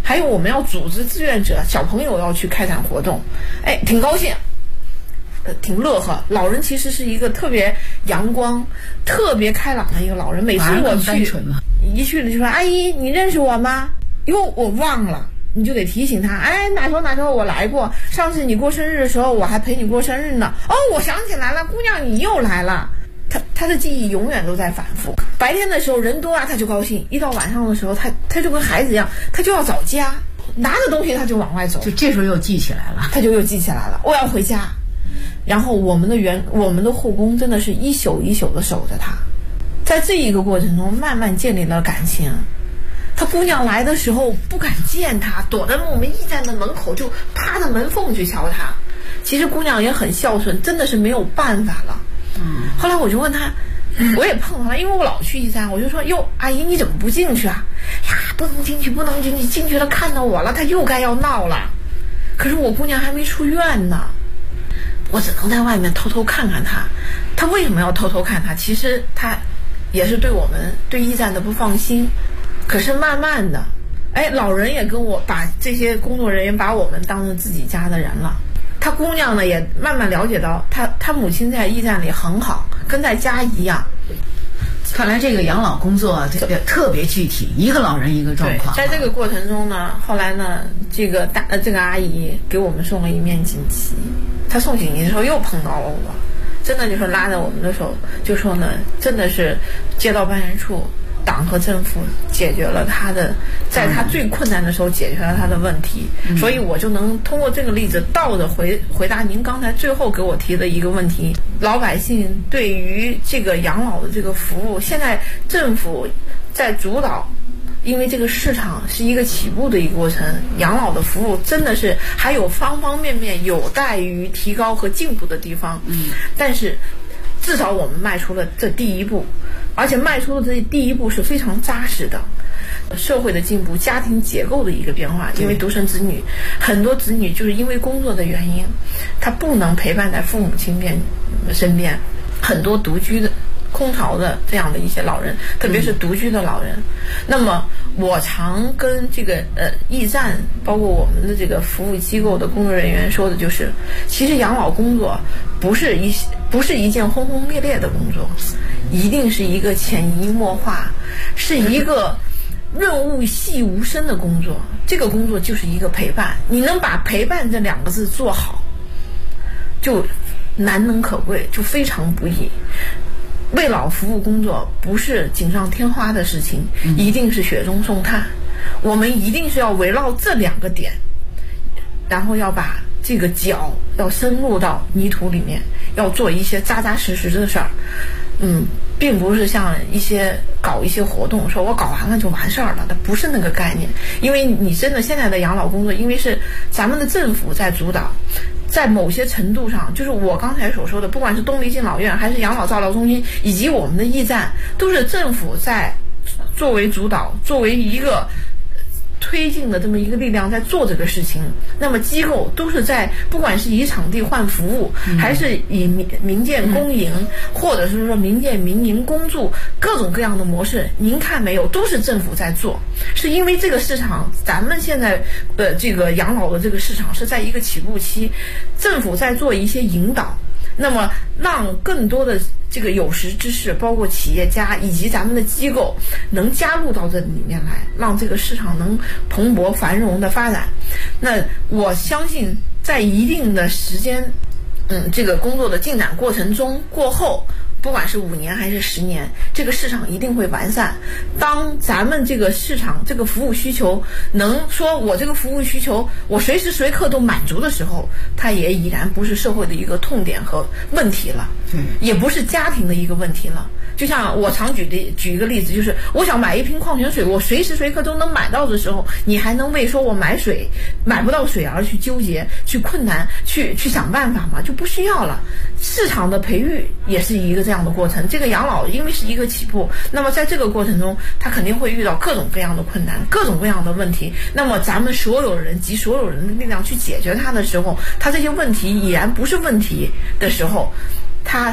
还有我们要组织志愿者，小朋友要去开展活动，挺高兴，挺乐呵。老人其实是一个特别阳光、特别开朗的一个老人。每次我去，一去了就说：“阿姨，你认识我吗？”因为我忘了，你就得提醒他：“哪时候我来过？上次你过生日的时候，我还陪你过生日呢。哦，我想起来了，姑娘你又来了。”他的记忆永远都在反复。白天的时候人多啊，他就高兴；一到晚上的时候，他就跟孩子一样，他就要找家，拿着东西他就往外走。 就这时候又记起来了， 他就又记起来了，我要回家。然后我们的护工真的是一宿一宿的守着他，在这一个过程中慢慢建立了感情。他姑娘来的时候不敢见他，躲在我们驿站的门口，就趴着门缝去瞧他。其实姑娘也很孝顺，真的是没有办法了。后来我就问他，我也碰到了，因为我老去驿站，我就说：“哟，阿姨你怎么不进去啊？”呀，不能进去，进去了看到我了，他又该要闹了。可是我姑娘还没出院呢，我只能在外面偷偷看看他。他为什么要偷偷看他？其实他也是对我们对驿站的不放心。可是慢慢的，老人也跟我把这些工作人员把我们当成自己家的人了。他姑娘呢也慢慢了解到他母亲在驿站里很好，跟在家一样。 看来这个养老工作特别具体，一个老人一个状况。 在这个过程中呢，后来呢，这个阿姨给我们送了一面锦旗。她送锦旗的时候又碰到了我，真的就是拉着我们的手，就说呢，真的是街道办事处、党和政府解决了在他最困难的时候解决了他的问题。所以我就能通过这个例子倒着回答您刚才最后给我提的一个问题：老百姓对于这个养老的这个服务，现在政府在主导，因为这个市场是一个起步的一个过程，养老的服务真的是还有方方面面有待于提高和进步的地方。但是至少我们迈出了这第一步，而且迈出的这第一步是非常扎实的。社会的进步，家庭结构的一个变化，因为独生子女，很多子女就是因为工作的原因，他不能陪伴在父母亲身边，很多独居的空巢的这样的一些老人，特别是独居的老人。那么我常跟这个驿站包括我们的这个服务机构的工作人员说的就是，其实养老工作不是一件轰轰烈烈的工作，一定是一个潜移默化，是一个润物细无声的工作。这个工作就是一个陪伴，你能把陪伴这2个字做好，就难能可贵，就非常不易。为老服务工作不是锦上添花的事情，一定是雪中送炭。我们一定是要围绕这2个点，然后要把这个脚要深入到泥土里面，要做一些扎扎实实的事儿。并不是像搞一些活动，说我搞完了就完事儿了，它不是那个概念。因为你真的现在的养老工作，因为是咱们的政府在主导，在某些程度上，就是我刚才所说的，不管是东离敬老院还是养老照料中心，以及我们的驿站，都是政府在作为主导，作为一个推进的这么一个力量在做这个事情。那么机构都是在不管是以场地换服务，还是以民建公营，或者是说民建民营公助，各种各样的模式，您看没有，都是政府在做。是因为这个市场，咱们现在这个养老的这个市场是在一个起步期，政府在做一些引导，那么让更多的这个有识之士，包括企业家以及咱们的机构能加入到这里面来，让这个市场能蓬勃繁荣的发展。那我相信在一定的时间这个工作的进展过程中过后，不管是5年还是10年，这个市场一定会完善。当咱们这个市场这个服务需求能说我这个服务需求我随时随刻都满足的时候，它也已然不是社会的一个痛点和问题了，也不是家庭的一个问题了。就像我常举一个例子，就是我想买一瓶矿泉水，我随时随刻都能买到的时候，你还能为说我买不到水而去纠结、去困难、去想办法吗？就不需要了。市场的培育也是一个这样的过程。这个养老因为是一个起步，那么在这个过程中，他肯定会遇到各种各样的困难、各种各样的问题。那么咱们所有人集所有人的力量去解决它的时候，它这些问题已然不是问题的时候，它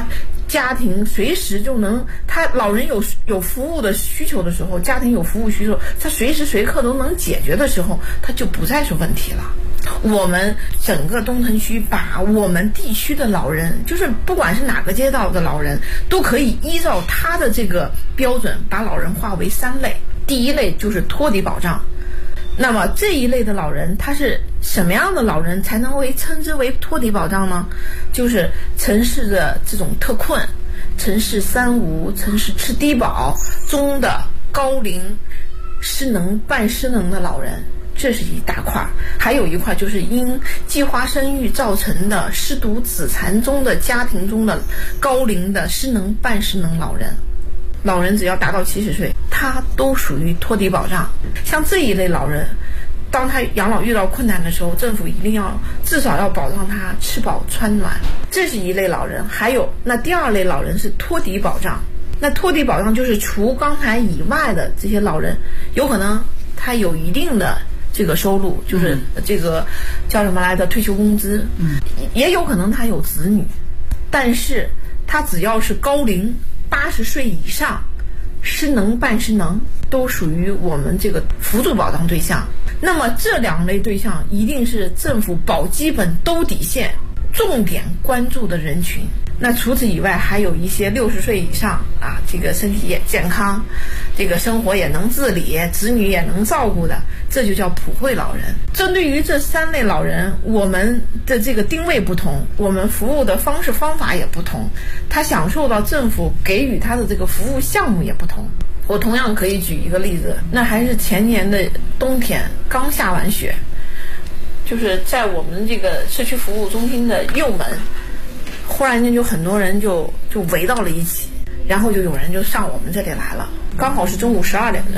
家庭随时就能，他老人有服务的需求的时候，家庭有服务需求，他随时随刻都能解决的时候，他就不再是问题了。我们整个东城区把我们地区的老人，就是不管是哪个街道的老人，都可以依照他的这个标准把老人划为3类。第一类就是托底保障，那么这一类的老人，他是什么样的老人才能称之为托底保障呢？就是城市的这种特困、城市3无、城市吃低保中的高龄失能、半失能的老人，这是一大块。还有一块就是因计划生育造成的失独子残中的家庭中的高龄的失能、半失能老人。老人只要达到70岁，他都属于托底保障。像这一类老人，当他养老遇到困难的时候，政府一定要至少要保障他吃饱穿暖，这是一类老人。还有那第2类老人是托底保障，那托底保障就是除刚才以外的这些老人，有可能他有一定的这个收入，就是这个叫什么来的退休工资，也有可能他有子女，但是他只要是高龄80岁以上，失能半失能，都属于我们这个辅助保障对象。那么这2类对象一定是政府保基本兜底线重点关注的人群。那除此以外，还有一些60岁以上啊，这个身体也健康，这个生活也能自理，子女也能照顾的，这就叫普惠老人。针对于这3类老人，我们的这个定位不同，我们服务的方式方法也不同，他享受到政府给予他的这个服务项目也不同。我同样可以举一个例子，那还是前年的冬天，刚下完雪，就是在我们这个社区服务中心的右门，忽然间就很多人就围到了一起，然后就有人就上我们这里来了。刚好是中午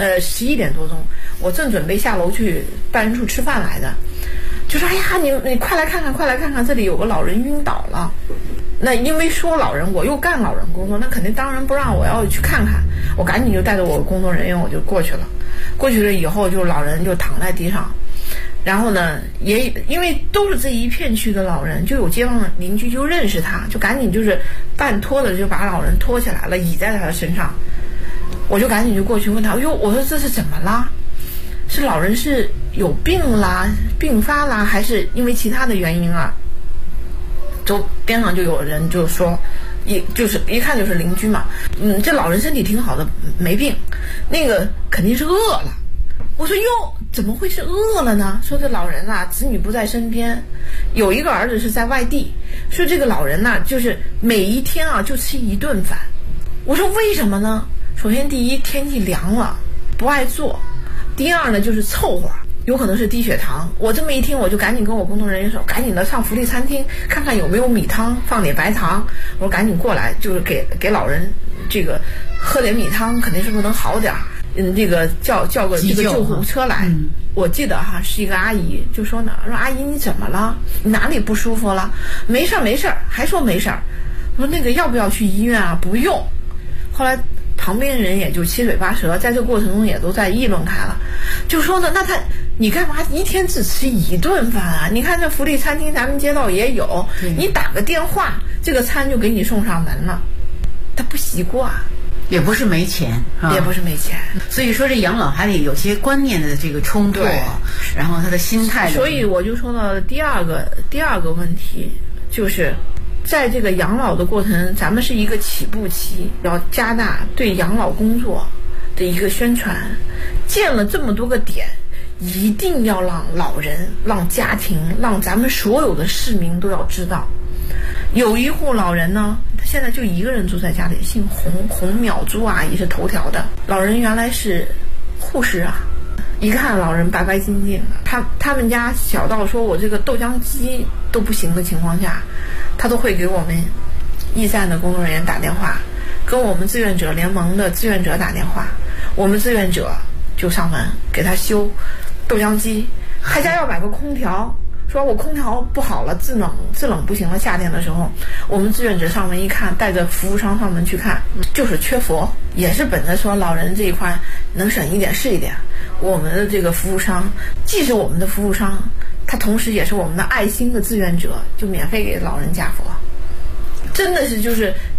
11点多钟，我正准备下楼去办事处吃饭来的，就说哎呀，你快来看看，快来看看，这里有个老人晕倒了。那因为说老人，我又干老人工作，那肯定当然不让我要去看看，我赶紧就带着我工作人员我就过去了。过去了以后，就老人就躺在地上，然后呢，也因为都是这一片区的老人，就有街坊邻居就认识他，就赶紧就是半拖的就把老人拖起来了，倚在他的身上。我就赶紧就过去问他，哟，我说这是怎么啦？是老人是有病啦、病发啦，还是因为其他的原因啊？周边上就有人就说，就是一看就是邻居嘛，这老人身体挺好的，没病，那个肯定是饿了。我说哟，怎么会是饿了呢？说这老人啊，子女不在身边，有一个儿子是在外地，说这个老人呢，就是每一天啊就吃1顿饭。我说为什么呢？首先第一，天气凉了，不爱坐；第二呢，就是凑合，有可能是低血糖。我这么一听，我就赶紧跟我工作人员说，赶紧的上福利餐厅看看有没有米汤，放点白糖。我说赶紧过来，就是给老人这个喝点米汤，肯定是不是能好点。这个叫个这个救护车来。我记得哈是一个阿姨就说呢，说阿姨你怎么了？你哪里不舒服了？没事没事，还说没事。我说那个要不要去医院啊？不用。后来旁边人也就七嘴八舌，在这过程中也都在议论开了，就说呢，那你干嘛一天只吃1顿饭啊？你看这福利餐厅咱们街道也有，你打个电话，这个餐就给你送上门了。他不习惯， 也不是没钱， 也不是没钱。 所以说这养老还得有些观念的这个冲突，然后他的心态的。 所以我就说到第二个问题，就是在这个养老的过程，咱们是一个起步期，要加大对养老工作的一个宣传，建了这么多个点，一定要让老人、让家庭、让咱们所有的市民都要知道。有一户老人呢，他现在就一个人住在家里，姓洪淼珠阿姨是头条的。老人原来是护士啊，一看老人白白净净的，他们家小到说我这个豆浆机都不行的情况下，他都会给我们驿站的工作人员打电话，跟我们志愿者联盟的志愿者打电话，我们志愿者就上门给他修豆浆机。他家要买个空调，说我空调不好了，制冷不行了，夏天的时候，我们志愿者上门一看，带着服务商上门去看，就是缺佛，也是本着说老人这一块能省一点是一点。我们的这个服务商既是我们的服务商，他同时也是我们的爱心的志愿者，就免费给老人加佛。真的是就是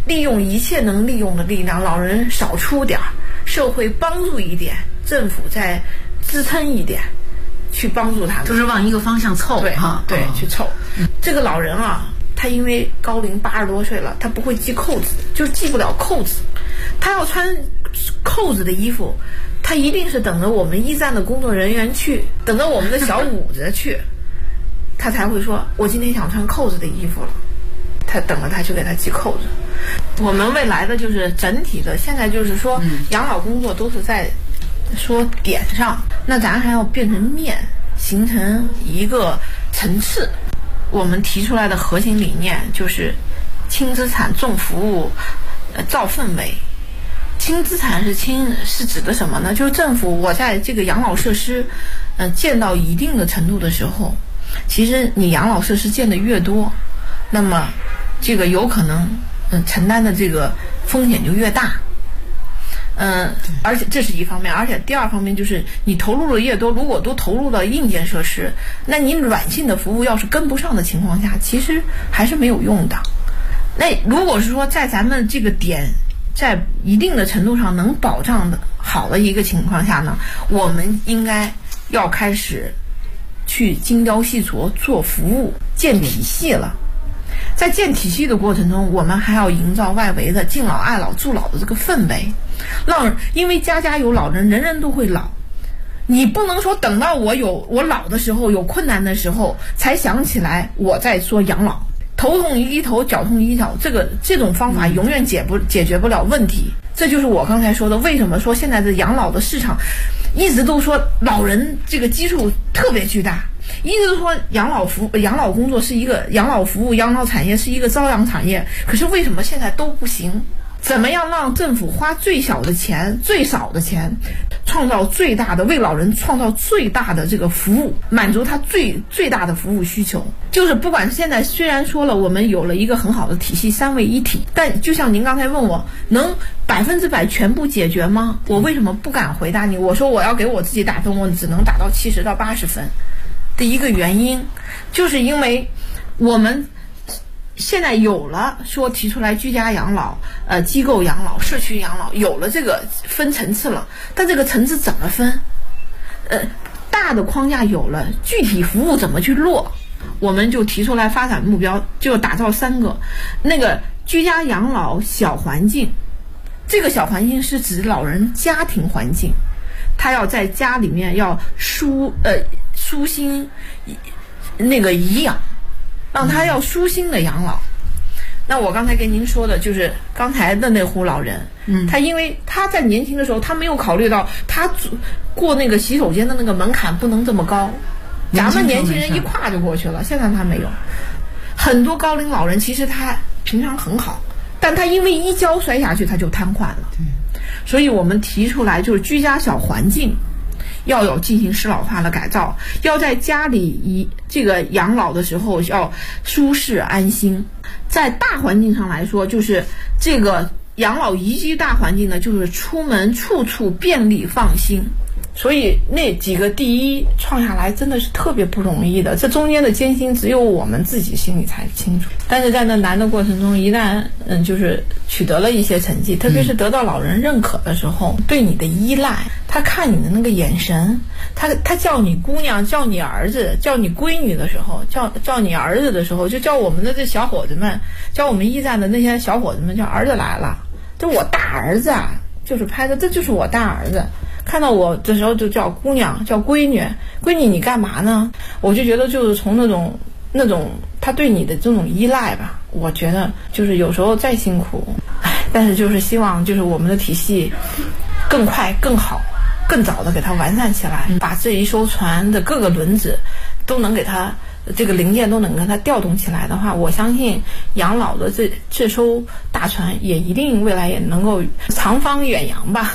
利用一切能利用的力量，老人少出点，社会帮助一点，政府再支撑一点，去帮助他们， 就是往一个方向凑， 对哈，对，去凑。这个老人啊，他因为高龄80多岁了，他不会系扣子，就是系不了扣子，他要穿扣子的衣服，他一定是等着我们驿站的工作人员去，等着我们的小五子去，他才会说我今天想穿扣子的衣服了，他等着他去给他系扣子。我们未来的就是整体的，现在就是说养老工作都是在说点上，那咱还要变成面，形成一个层次。我们提出来的核心理念就是轻资产重服务，造氛围。轻资产是指的什么呢？就是政府我在这个养老设施建到一定的程度的时候，其实你养老设施建的越多，那么这个有可能承担的这个风险就越大。而且这是一方面，而且第二方面就是你投入的越多，如果都投入到硬件设施，那你软性的服务要是跟不上的情况下，其实还是没有用的。那如果是说在咱们这个点在一定的程度上能保障的好的一个情况下呢，我们应该要开始去精雕细琢做服务，建体系了。在建体系的过程中，我们还要营造外围的敬老爱老助老的这个氛围，因为家家有老人，人人都会老，你不能说等到我老的时候有困难的时候才想起来我在说养老，头痛医头脚痛医脚，这种方法永远解决不了问题。这就是我刚才说的，为什么说现在的养老的市场一直都说老人这个基数特别巨大，一直说养老工作是一个养老服务、养老产业是一个朝阳产业，可是为什么现在都不行？怎么样让政府花最小的钱、最少的钱，创造最大的为老人创造最大的这个服务，满足他最大的服务需求？就是不管现在虽然说了我们有了一个很好的体系，3位一体，但就像您刚才问我，能100%全部解决吗？我为什么不敢回答你？我说我要给我自己打分，我只能打到70到80分的一个原因，就是因为我们现在有了说提出来居家养老、机构养老、社区养老，有了这个分层次了，但这个层次怎么分？大的框架有了，具体服务怎么去落？我们就提出来发展目标，就打造3个。那个居家养老小环境，这个小环境是指老人家庭环境，他要在家里面要舒心那个颐养，让他要舒心的养老。那我刚才跟您说的就是刚才的那户老人，他因为他在年轻的时候，他没有考虑到他过那个洗手间的那个门槛不能这么高，咱们年轻人一跨就过去了，现在他没有。很多高龄老人其实他平常很好，但他因为一跤摔下去他就瘫痪了。所以我们提出来就是居家小环境要有进行适老化的改造，要在家里这个养老的时候要舒适安心。在大环境上来说，就是这个养老宜居大环境呢，就是出门处处便利放心。所以那几个第一创下来真的是特别不容易的，这中间的艰辛只有我们自己心里才清楚。但是在那难的过程中，一旦就是取得了一些成绩，特别是得到老人认可的时候，对你的依赖，他看你的那个眼神，他叫你姑娘，叫你儿子，叫你闺女的时候，叫你儿子的时候，就叫我们的这小伙子们，叫我们驿站的那些小伙子们叫儿子来了，这我大儿子啊，就是拍的，这就是我大儿子。看到我的时候就叫姑娘，叫闺女，闺女你干嘛呢？我就觉得就是从那种他对你的这种依赖吧，我觉得就是有时候再辛苦，但是就是希望就是我们的体系更快、更好、更早的给它完善起来，把这一艘船的各个轮子都能给它这个零件都能跟它调动起来的话，我相信养老的这艘大船也一定未来也能够长方远洋吧。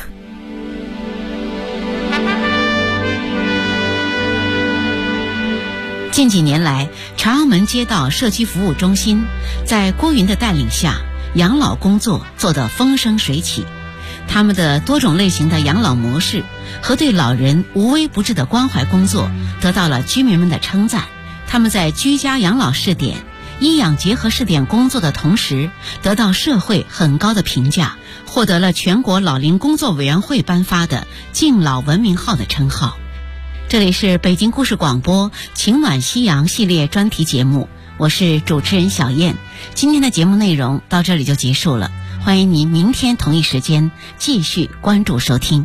近几年来，朝阳门街道社区服务中心在郭云的带领下，养老工作做得风生水起。他们的多种类型的养老模式和对老人无微不至的关怀工作得到了居民们的称赞。他们在居家养老试点医养结合试点工作的同时，得到社会很高的评价，获得了全国老龄工作委员会颁发的敬老文明号的称号。这里是北京故事广播情暖夕阳系列专题节目，我是主持人小燕。今天的节目内容到这里就结束了，欢迎您明天同一时间继续关注收听。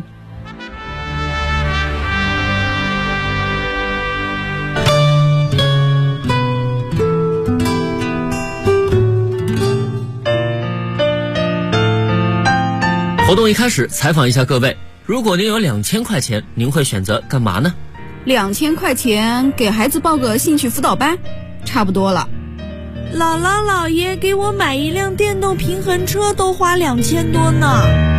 活动一开始，采访一下各位，如果您有2000块钱，您会选择干嘛呢 ？2000块钱给孩子报个兴趣辅导班，差不多了。 姥姥姥爷给我买一辆电动平衡车都花2000多呢。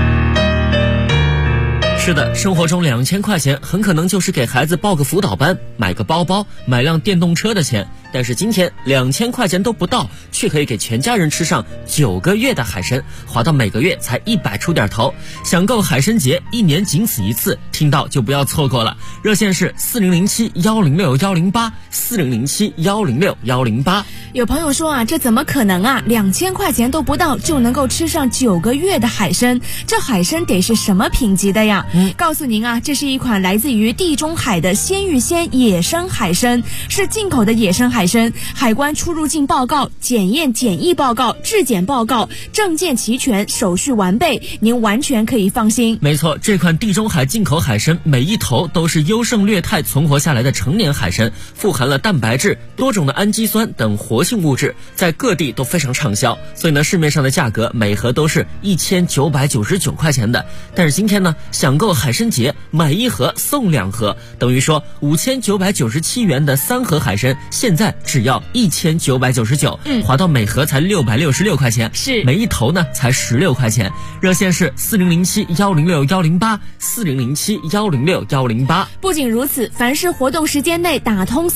是的，生活中2000块钱很可能就是给孩子报个辅导班、买个包包、买辆电动车的钱。但是今天2000块钱都不到，却可以给全家人吃上9个月的海参，划到每个月才100出点头。享购海参节1年仅此一次，听到就不要错过了。热线是4007-106-108，4007-106-108。 有朋友说啊，这怎么可能啊？2000块钱都不到就能够吃上9个月的海参，这海参得是什么品级的呀？告诉您啊，这是一款来自于地中海的鲜芋仙野生海参，是进口的野生海参，海关出入境报告、检验检疫报告、质检报告，证件齐全，手续完备，您完全可以放心。 没错，这款地中海进口海参每一头都是优胜劣汰存活下来的成年海参，富含了蛋白质、多种的氨基酸等活性物质，在各地都非常畅销，所以呢，市面上的价格每盒都是1999块钱的。但是今天呢，享购海参节买1盒送2盒，等于说5997元的3盒海参，现在只要1999，划到每盒才666块钱， 是每一头呢才16块钱。热线是4007-106-108，4007-106-108。 不仅如此，凡是活动时间内打通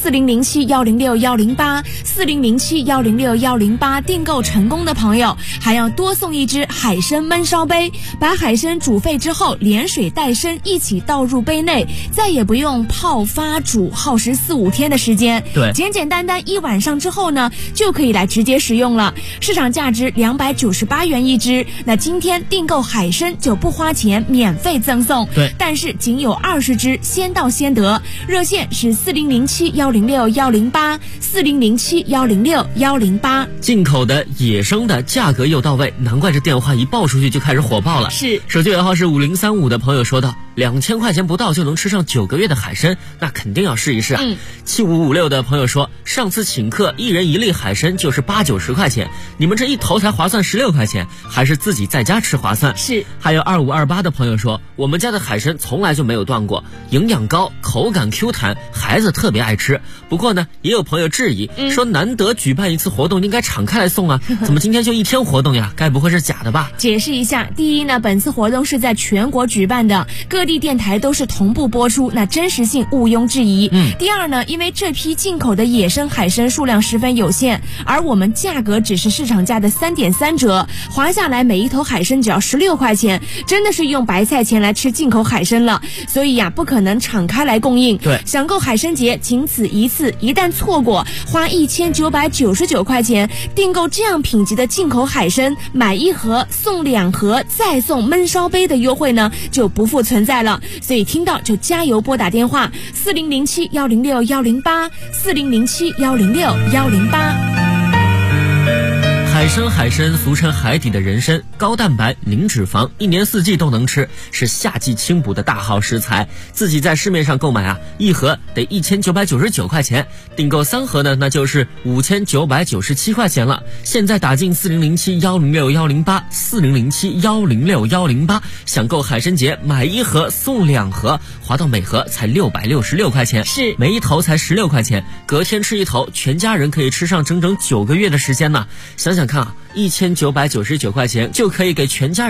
4007-106-108、4007-106-108订购成功的朋友，还要多送一只海参焖烧杯，把海参煮沸之后，连水带参一起倒入杯内，再也不用泡发煮，耗时4-5天的时间。 对， 简简单单1晚上之后呢，就可以来直接食用了。市场价值298元一只，那今天订购海参就不花钱，免费赠送。 对， 但是仅有20只，先到先得。热线是4007-106-108， 4007-106-108。 进口的、野生的，价格又到位，难怪这电话一报出去就开始火爆了。 是， 手机尾号是5035的朋友说道，2000块钱不到就能吃上9个月的海参，那肯定要试一试啊。7556的朋友说，上次请客1人1粒海参就是80-90块钱，你们这一头才划算16块钱，还是自己在家吃划算。 是。 还有2528的朋友说，我们家的海参从来就没有断过，营养高，口感 Q 弹，孩子特别爱吃。不过呢，也有朋友质疑，说难得举办一次活动，应该敞开来送啊，怎么今天就1天活动呀？该不会是假的吧？ 解释一下，第一呢，本次活动是在全国举办的，各地电台都是同步播出，那真实性毋庸置疑。第二呢，因为这批进口的野生海参数量十分有限，而我们价格只是市场价的3.3折，划下来每一头海参只要16块钱，真的是用白菜钱来吃进口海参了，所以呀，不可能敞开来供应。 对， 享购海参节仅此一次，一旦错过，花1999块钱订购这样品级的进口海参，买1盒送2盒，再送焖烧杯的优惠呢，就不复存在了。所以听到就加油拨打电话4007-106-108， 4007-106-108。 海参俗称海底的人参，高蛋白零脂肪，1年4季都能吃，是夏季清补的大好食材。自己在市面上购买啊，1盒得1999块钱，订购3盒呢，那就是5997块钱了。现在打进4007-106-108， 4007-106-108，享购海参节买1盒送2盒，划到每盒才666块钱， 是每一头才16块钱，隔天吃1头，全家人可以吃上整整9个月的时间呢。想想看啊，1999块钱就可以给全家人